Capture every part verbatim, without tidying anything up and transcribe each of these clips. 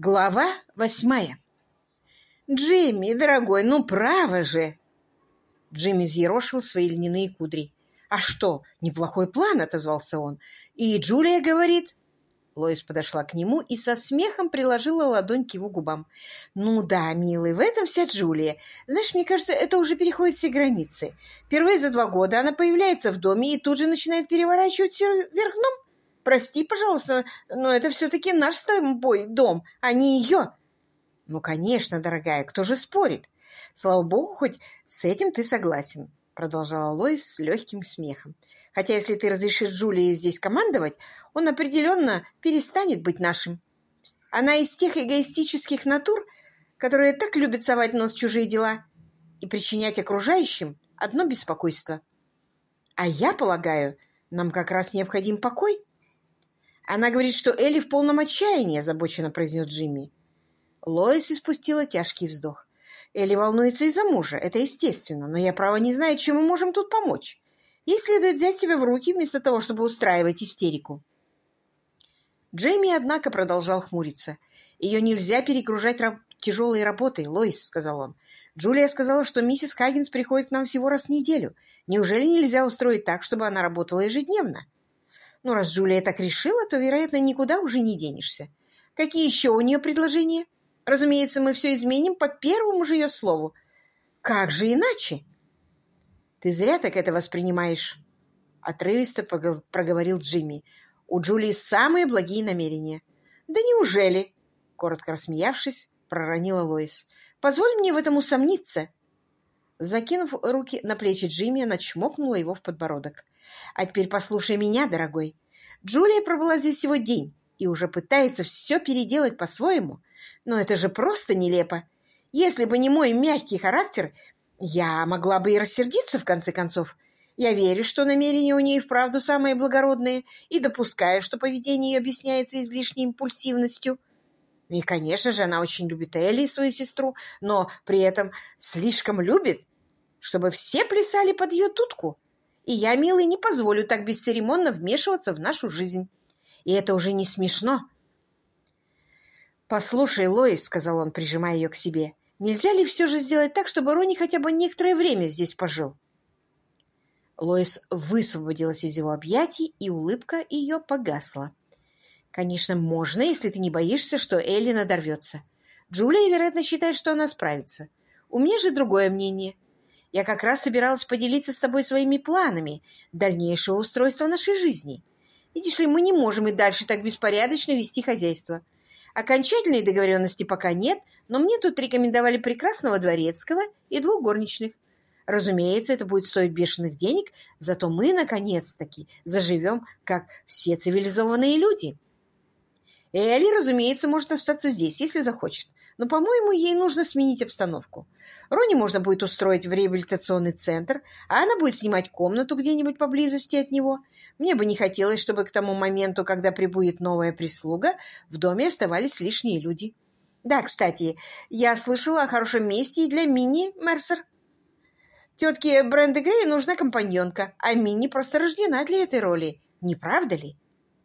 Глава восьмая. «Джимми, дорогой, ну право же!» Джимми взъерошил свои льняные кудри. «А что, неплохой план», — отозвался он. «И Джулия говорит...» Лоис подошла к нему и со смехом приложила ладонь к его губам. «Ну да, милый, в этом вся Джулия. Знаешь, мне кажется, это уже переходит все границы. Впервые за два года она появляется в доме и тут же начинает переворачивать все вверх дном. Прости, пожалуйста, но это все-таки наш с тобой дом, а не ее». «Ну, конечно, дорогая, кто же спорит? Слава богу, хоть с этим ты согласен», — продолжала Лоис с легким смехом. «Хотя, если ты разрешишь Джулии здесь командовать, он определенно перестанет быть нашим. Она из тех эгоистических натур, которые так любят совать нос в чужие дела и причинять окружающим одно беспокойство. А я полагаю, нам как раз необходим покой». «Она говорит, что Элли в полном отчаянии», — озабоченно произнес Джимми. Лоис испустила тяжкий вздох. «Элли волнуется из-за мужа, это естественно, но я, право, не знаю, чем мы можем тут помочь. Ей следует взять себя в руки, вместо того, чтобы устраивать истерику». Джейми, однако, продолжал хмуриться. «Ее нельзя перегружать раб тяжелой работой, Лоис», — сказал он. «Джулия сказала, что миссис Хаггинс приходит к нам всего раз в неделю. Неужели нельзя устроить так, чтобы она работала ежедневно? Ну, раз Джулия так решила, то, вероятно, никуда уже не денешься. Какие еще у нее предложения? Разумеется, мы все изменим по первому же ее слову. Как же иначе?» «Ты зря так это воспринимаешь», — отрывисто проговорил Джимми. «У Джулии самые благие намерения». «Да неужели?» — коротко рассмеявшись, проронила Лоис. «Позволь мне в этом усомниться». Закинув руки на плечи Джимми, она чмокнула его в подбородок. «А теперь послушай меня, дорогой. Джулия пробыла здесь всего день и уже пытается все переделать по-своему. Но это же просто нелепо. Если бы не мой мягкий характер, я могла бы и рассердиться, в конце концов. Я верю, что намерения у нее вправду самые благородные, и допускаю, что поведение ее объясняется излишней импульсивностью. И, конечно же, она очень любит Элли, свою сестру, но при этом слишком любит, чтобы все плясали под ее дудку. И я, милый, не позволю так бесцеремонно вмешиваться в нашу жизнь. И это уже не смешно». «Послушай, Лоис», — сказал он, прижимая ее к себе, — «нельзя ли все же сделать так, чтобы Ронни хотя бы некоторое время здесь пожил?» Лоис высвободилась из его объятий, и улыбка ее погасла. «Конечно, можно, если ты не боишься, что Элли надорвется. Джулия, вероятно, считает, что она справится. У меня же другое мнение. Я как раз собиралась поделиться с тобой своими планами дальнейшего устройства нашей жизни. Видишь ли, мы не можем и дальше так беспорядочно вести хозяйство. Окончательной договоренности пока нет, но мне тут рекомендовали прекрасного дворецкого и двух горничных. Разумеется, это будет стоить бешеных денег, зато мы, наконец-таки, заживем, как все цивилизованные люди. Элли, разумеется, может остаться здесь, если захочет, но, по-моему, ей нужно сменить обстановку. Ронни можно будет устроить в реабилитационный центр, а она будет снимать комнату где-нибудь поблизости от него. Мне бы не хотелось, чтобы к тому моменту, когда прибудет новая прислуга, в доме оставались лишние люди. Да, кстати, я слышала о хорошем месте и для Минни Мерсер. Тетке Бренды Грей нужна компаньонка, а Минни просто рождена для этой роли. Не правда ли?»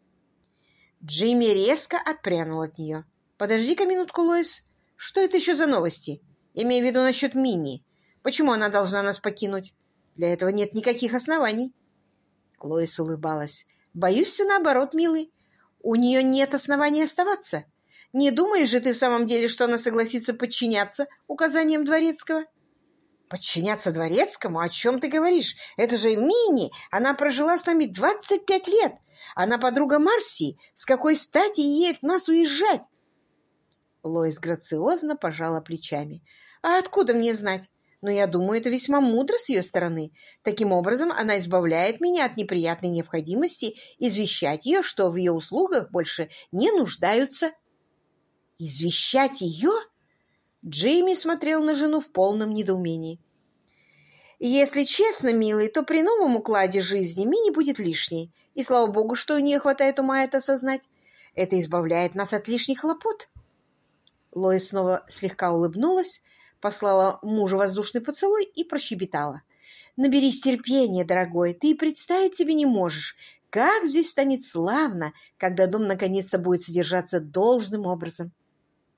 Джимми резко отпрянул от нее. «Подожди-ка минутку, Лоис. Что это еще за новости? Имею в виду насчет Минни. Почему она должна нас покинуть? Для этого нет никаких оснований». Лоис улыбалась. «Боюсь, все наоборот, милый. У нее нет оснований оставаться. Не думаешь же ты в самом деле, что она согласится подчиняться указаниям дворецкого?» «Подчиняться дворецкому? О чем ты говоришь? Это же Минни! Она прожила с нами двадцать пять лет! Она подруга Марси! С какой стати ей от нас уезжать?» Лоис грациозно пожала плечами. «А откуда мне знать? Но я думаю, это весьма мудро с ее стороны. Таким образом, она избавляет меня от неприятной необходимости извещать ее, что в ее услугах больше не нуждаются». «Извещать ее?» Джейми смотрел на жену в полном недоумении. «Если честно, милый, то при новом укладе жизни Минни будет лишней. И слава богу, что у нее хватает ума это осознать. Это избавляет нас от лишних хлопот». Лоис снова слегка улыбнулась, послала мужу воздушный поцелуй и прощебетала. «Наберись терпения, дорогой, ты и представить себе не можешь, как здесь станет славно, когда дом наконец-то будет содержаться должным образом».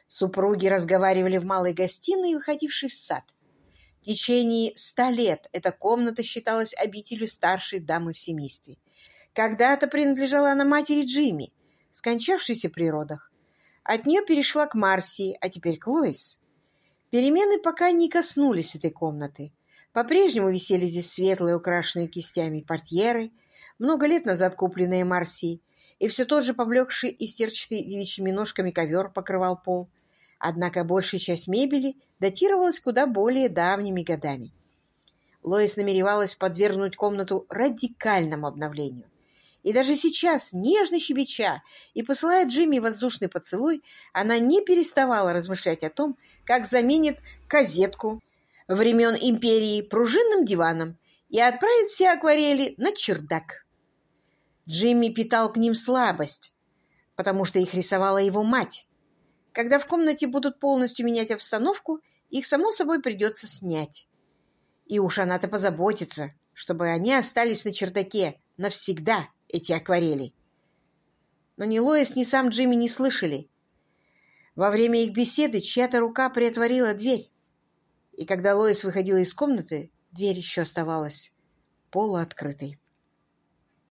Супруги разговаривали в малой гостиной, выходившей в сад. В течение ста лет эта комната считалась обителью старшей дамы в семействе. Когда-то принадлежала она матери Джимми, скончавшейся при родах. От нее перешла к Марси, а теперь к Лоис. Перемены пока не коснулись этой комнаты. По-прежнему висели здесь светлые, украшенные кистями портьеры, много лет назад купленные Марси, и все тот же поблекший и стерчатый девичьими ножками ковер покрывал пол. Однако большая часть мебели датировалась куда более давними годами. Лоис намеревалась подвергнуть комнату радикальному обновлению. И даже сейчас, нежно щебеча и посылая Джимми воздушный поцелуй, она не переставала размышлять о том, как заменит козетку времен империи пружинным диваном и отправит все акварели на чердак. Джимми питал к ним слабость, потому что их рисовала его мать. Когда в комнате будут полностью менять обстановку, их, само собой, придется снять. И уж она-то позаботится, чтобы они остались на чердаке навсегда, эти акварели. Но ни Лоис, ни сам Джимми не слышали. Во время их беседы чья-то рука приотворила дверь, и когда Лоис выходила из комнаты, дверь еще оставалась полуоткрытой.